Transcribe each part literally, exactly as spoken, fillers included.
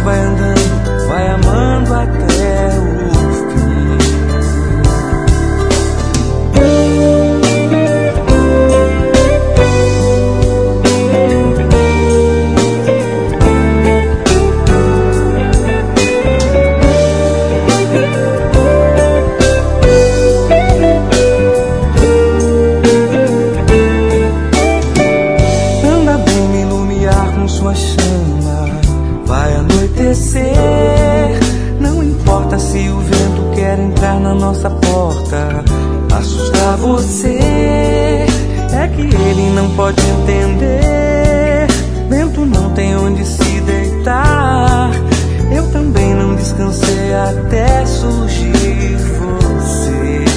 vai andando, vai amando até o não importa se o vento quer entrar na nossa porta, assustar você, é que ele não pode entender. Vento não tem onde se deitar, eu também não descansei até surgir você.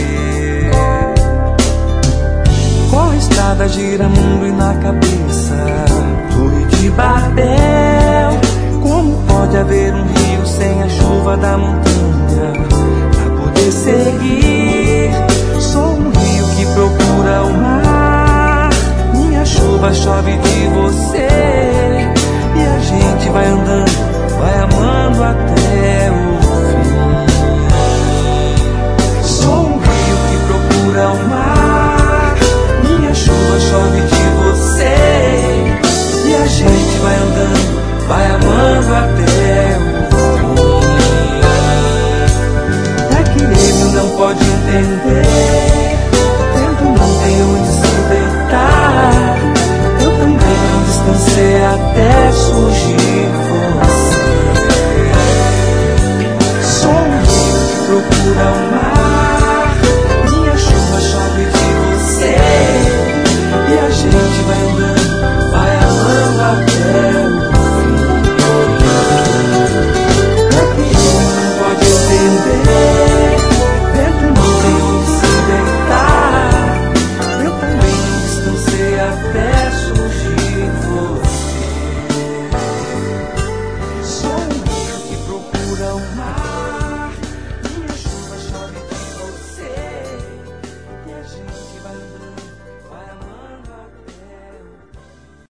Corre a estrada, gira mundo e na cabeça Torre de Babel. Como pode haver um rio sem a chuva da montanha pra poder seguir? Sou um rio que procura o mar, minha chuva chove de você, e a gente vai andando,